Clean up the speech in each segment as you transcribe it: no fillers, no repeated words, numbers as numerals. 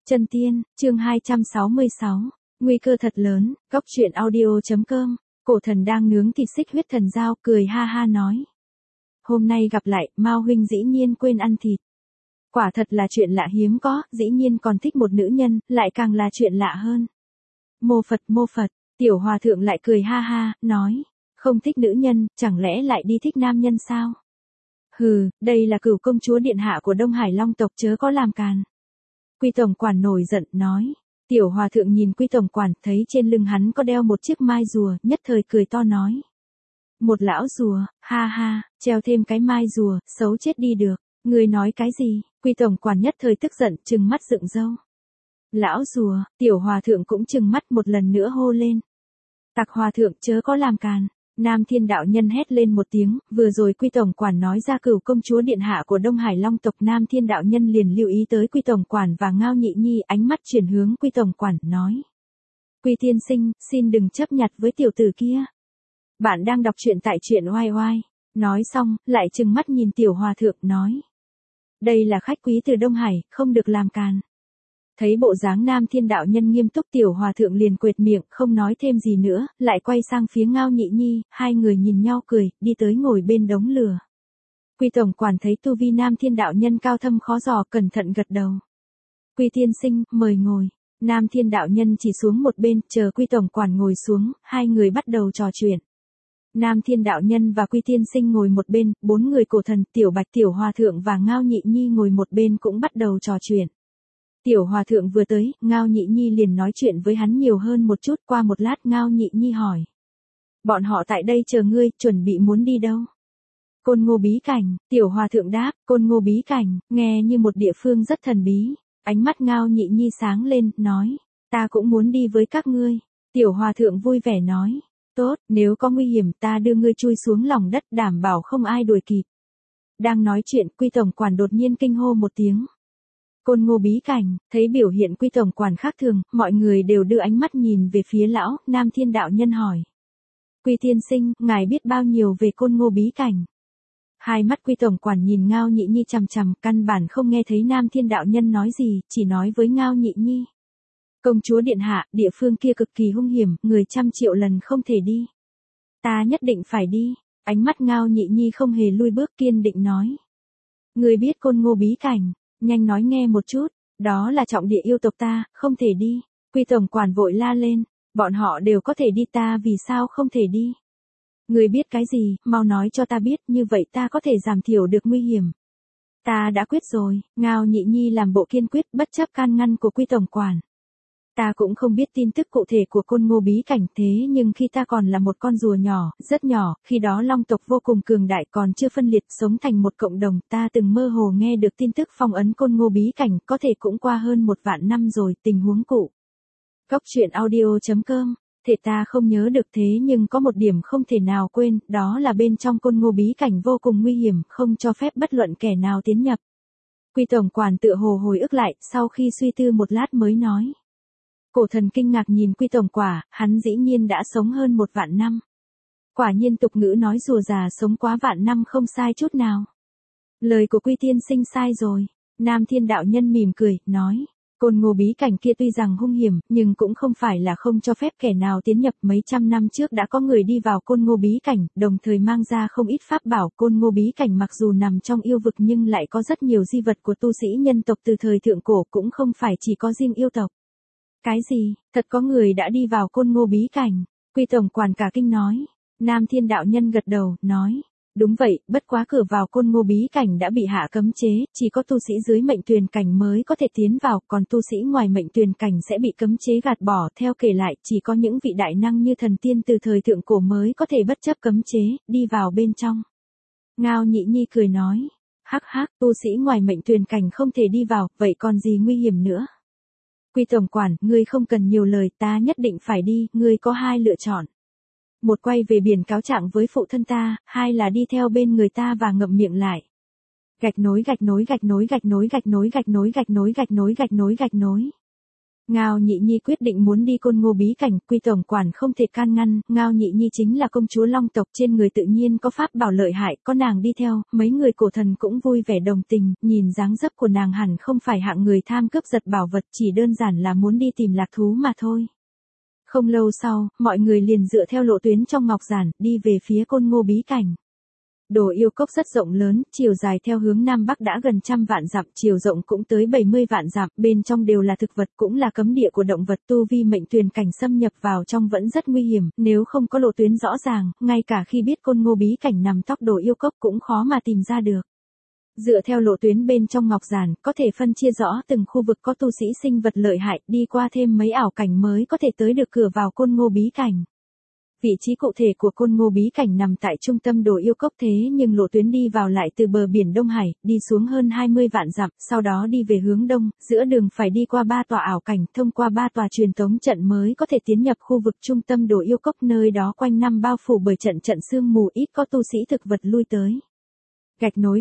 Chân tiên, chương 266. Nguy cơ thật lớn, góc truyện audio.com. Cổ thần đang nướng thịt xích huyết thần dao, cười ha ha nói. Hôm nay gặp lại, Mao huynh dĩ nhiên quên ăn thịt. Quả thật là chuyện lạ hiếm có, dĩ nhiên còn thích một nữ nhân, lại càng là chuyện lạ hơn. Mô Phật, tiểu hòa thượng lại cười ha ha, nói. Không thích nữ nhân, chẳng lẽ lại đi thích nam nhân sao? Hừ, đây là Cửu công chúa điện hạ của Đông Hải Long tộc, chớ có làm càn. Quy tổng quản nổi giận, nói. Tiểu hòa thượng nhìn Quy tổng quản, thấy trên lưng hắn có đeo một chiếc mai rùa, nhất thời cười to nói. Một lão rùa, ha ha, treo thêm cái mai rùa, xấu chết đi được. Ngươi nói cái gì? Quy tổng quản nhất thời tức giận, trừng mắt dựng râu. Lão rùa, tiểu hòa thượng cũng trừng mắt một lần nữa hô lên. Tặc hòa thượng chớ có làm càn. Nam Thiên đạo nhân hét lên một tiếng, vừa rồi Quy tổng quản nói ra Cửu công chúa điện hạ của Đông Hải Long tộc, Nam Thiên đạo nhân liền lưu ý tới Quy tổng quản và Ngao Nhị Nhi, ánh mắt chuyển hướng Quy tổng quản, nói. Quy tiên sinh, xin đừng chấp nhặt với tiểu tử kia. Bạn đang đọc truyện tại truyện oai oai. Nói xong, lại trừng mắt nhìn tiểu hòa thượng, nói. Đây là khách quý từ Đông Hải, không được làm càn. Thấy bộ dáng Nam Thiên đạo nhân nghiêm túc, tiểu hòa thượng liền quệt miệng, không nói thêm gì nữa, lại quay sang phía Ngao Nhị Nhi, hai người nhìn nhau cười, đi tới ngồi bên đống lửa. Quy tổng quản thấy tu vi Nam Thiên đạo nhân cao thâm khó dò, cẩn thận gật đầu. Quy tiên sinh, mời ngồi. Nam Thiên đạo nhân chỉ xuống một bên, chờ Quy tổng quản ngồi xuống, hai người bắt đầu trò chuyện. Nam Thiên đạo nhân và Quy tiên sinh ngồi một bên, bốn người cổ thần, tiểu bạch, tiểu hòa thượng và Ngao Nhị Nhi ngồi một bên cũng bắt đầu trò chuyện. Tiểu hòa thượng vừa tới, Ngao Nhị Nhi liền nói chuyện với hắn nhiều hơn một chút, qua một lát Ngao Nhị Nhi hỏi. Bọn họ tại đây chờ ngươi, chuẩn bị muốn đi đâu? Côn Ngô bí cảnh, tiểu hòa thượng đáp, Côn Ngô bí cảnh, nghe như một địa phương rất thần bí. Ánh mắt Ngao Nhị Nhi sáng lên, nói, ta cũng muốn đi với các ngươi. Tiểu hòa thượng vui vẻ nói, tốt, nếu có nguy hiểm ta đưa ngươi chui xuống lòng đất, đảm bảo không ai đuổi kịp. Đang nói chuyện, Quy tổng quản đột nhiên kinh hô một tiếng. Côn Ngô bí cảnh, thấy biểu hiện Quy tổng quản khác thường, mọi người đều đưa ánh mắt nhìn về phía lão. Nam Thiên đạo nhân hỏi. Quy tiên sinh, ngài biết bao nhiêu về Côn Ngô bí cảnh? Hai mắt Quy tổng quản nhìn Ngao Nhị Nhi chằm chằm, căn bản không nghe thấy Nam Thiên đạo nhân nói gì, chỉ nói với Ngao Nhị Nhi. Công chúa điện hạ, địa phương kia cực kỳ hung hiểm, người trăm triệu lần không thể đi. Ta nhất định phải đi. Ánh mắt Ngao Nhị Nhi không hề lui bước, kiên định nói. Người biết Côn Ngô bí cảnh? Nhanh nói nghe một chút, đó là trọng địa yêu tộc ta, không thể đi. Quy tổng quản vội la lên, bọn họ đều có thể đi, ta vì sao không thể đi? Người biết cái gì, mau nói cho ta biết, như vậy ta có thể giảm thiểu được nguy hiểm. Ta đã quyết rồi. Ngao Nhị Nhi làm bộ kiên quyết, bất chấp can ngăn của Quy tổng quản. Ta cũng không biết tin tức cụ thể của Côn Ngô bí cảnh, thế nhưng khi ta còn là một con rùa nhỏ, rất nhỏ, khi đó Long tộc vô cùng cường đại, còn chưa phân liệt, sống thành một cộng đồng, ta từng mơ hồ nghe được tin tức phong ấn Côn Ngô bí cảnh, có thể cũng qua hơn 1 vạn năm rồi, tình huống cụ. Góc truyện audio.com. Thể ta không nhớ được, thế nhưng có một điểm không thể nào quên, đó là bên trong Côn Ngô bí cảnh vô cùng nguy hiểm, không cho phép bất luận kẻ nào tiến nhập. Quy tổng quản tựa hồ hồi ức lại, sau khi suy tư một lát mới nói. Cổ thần kinh ngạc nhìn Quy tổng quả, hắn dĩ nhiên đã sống hơn 1 vạn năm. Quả nhiên tục ngữ nói rùa già sống quá vạn năm không sai chút nào. Lời của Quy tiên sinh sai rồi. Nam Thiên đạo nhân mỉm cười, nói. Côn Ngô bí cảnh kia tuy rằng hung hiểm, nhưng cũng không phải là không cho phép kẻ nào tiến nhập. Mấy trăm năm trước đã có người đi vào Côn Ngô bí cảnh, đồng thời mang ra không ít pháp bảo. Côn Ngô bí cảnh mặc dù nằm trong yêu vực nhưng lại có rất nhiều di vật của tu sĩ nhân tộc từ thời thượng cổ, cũng không phải chỉ có riêng yêu tộc. Cái gì, thật có người đã đi vào Côn Ngô bí cảnh? Quy tổng quản cả kinh nói. Nam Thiên đạo nhân gật đầu, nói. Đúng vậy, bất quá cửa vào Côn Ngô bí cảnh đã bị hạ cấm chế, chỉ có tu sĩ dưới mệnh tuyền cảnh mới có thể tiến vào, còn tu sĩ ngoài mệnh tuyền cảnh sẽ bị cấm chế gạt bỏ. Theo kể lại, chỉ có những vị đại năng như thần tiên từ thời thượng cổ mới có thể bất chấp cấm chế, đi vào bên trong. Ngao Nhị Nhi cười nói. Hắc hắc, tu sĩ ngoài mệnh tuyền cảnh không thể đi vào, vậy còn gì nguy hiểm nữa? Quy tổng quản, ngươi không cần nhiều lời, ta nhất định phải đi, ngươi có 2 lựa chọn. Một quay về biển cáo trạng với phụ thân ta, 2 là đi theo bên người ta và ngậm miệng lại. Gạch nối. Ngao Nhị Nhi quyết định muốn đi Côn Ngô bí cảnh, Quy tổng quản không thể can ngăn, Ngao Nhị Nhi chính là công chúa Long tộc, trên người tự nhiên có pháp bảo lợi hại, có nàng đi theo, mấy người cổ thần cũng vui vẻ đồng tình, nhìn dáng dấp của nàng hẳn không phải hạng người tham cướp giật bảo vật, chỉ đơn giản là muốn đi tìm lạc thú mà thôi. Không lâu sau, mọi người liền dựa theo lộ tuyến trong ngọc giản, đi về phía Côn Ngô bí cảnh. Đồ yêu cốc rất rộng lớn, chiều dài theo hướng Nam Bắc đã gần 100 vạn dặm, chiều rộng cũng tới 70 vạn dặm, bên trong đều là thực vật cũng là cấm địa của động vật, tu vi mệnh tuyền cảnh xâm nhập vào trong vẫn rất nguy hiểm, nếu không có lộ tuyến rõ ràng, ngay cả khi biết Côn Ngô bí cảnh nằm tóc đồ yêu cốc cũng khó mà tìm ra được. Dựa theo lộ tuyến bên trong ngọc giản, có thể phân chia rõ từng khu vực có tu sĩ sinh vật lợi hại, đi qua thêm mấy ảo cảnh mới có thể tới được cửa vào Côn Ngô bí cảnh. Vị trí cụ thể của Côn Ngô bí cảnh nằm tại trung tâm đồ yêu cốc thế nhưng lộ tuyến đi vào lại từ bờ biển Đông Hải, đi xuống hơn 20 vạn dặm, sau đó đi về hướng đông, giữa đường phải đi qua 3 tòa ảo cảnh, thông qua 3 tòa truyền tống trận mới có thể tiến nhập khu vực trung tâm đồ yêu cốc, nơi đó quanh năm bao phủ bởi trận sương mù, ít có tu sĩ thực vật lui tới. Gạch nối.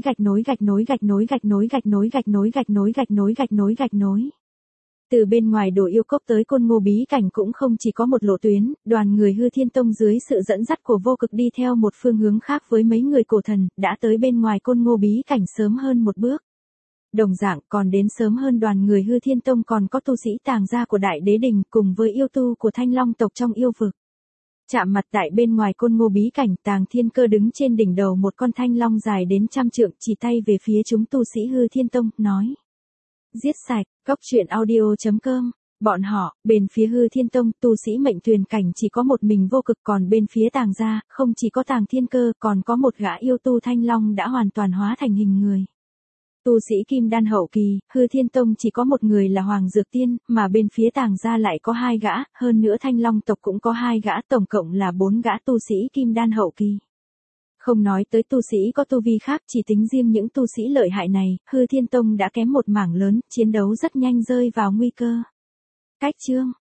Từ bên ngoài đồ yêu cốc tới Côn Ngô bí cảnh cũng không chỉ có một lộ tuyến, đoàn người Hư Thiên Tông dưới sự dẫn dắt của Vô Cực đi theo một phương hướng khác với mấy người cổ thần, đã tới bên ngoài Côn Ngô bí cảnh sớm hơn một bước. Đồng dạng còn đến sớm hơn đoàn người Hư Thiên Tông còn có tu sĩ tàng gia của Đại Đế Đình cùng với yêu tu của Thanh Long tộc trong yêu vực. Chạm mặt tại bên ngoài Côn Ngô bí cảnh, Tàng Thiên Cơ đứng trên đỉnh đầu một con thanh long dài đến 100 trượng, chỉ tay về phía chúng tu sĩ Hư Thiên Tông, nói. Giết sạch, goctruyện.audio.com. Bọn họ, bên phía Hư Thiên Tông, tu sĩ mệnh tuyền cảnh chỉ có một mình Vô Cực, còn bên phía Tàng gia, không chỉ có Tàng Thiên Cơ, còn có một gã yêu tu thanh long đã hoàn toàn hóa thành hình người. Tu sĩ kim đan hậu kỳ, Hư Thiên Tông chỉ có một người là Hoàng Dược Tiên, mà bên phía Tàng gia lại có 2 gã, hơn nữa Thanh Long tộc cũng có 2 gã, tổng cộng là 4 gã tu sĩ kim đan hậu kỳ. Không nói tới tu sĩ có tu vi khác, chỉ tính riêng những tu sĩ lợi hại này, Hư Thiên Tông đã kém một mảng lớn, chiến đấu rất nhanh rơi vào nguy cơ. Cách chương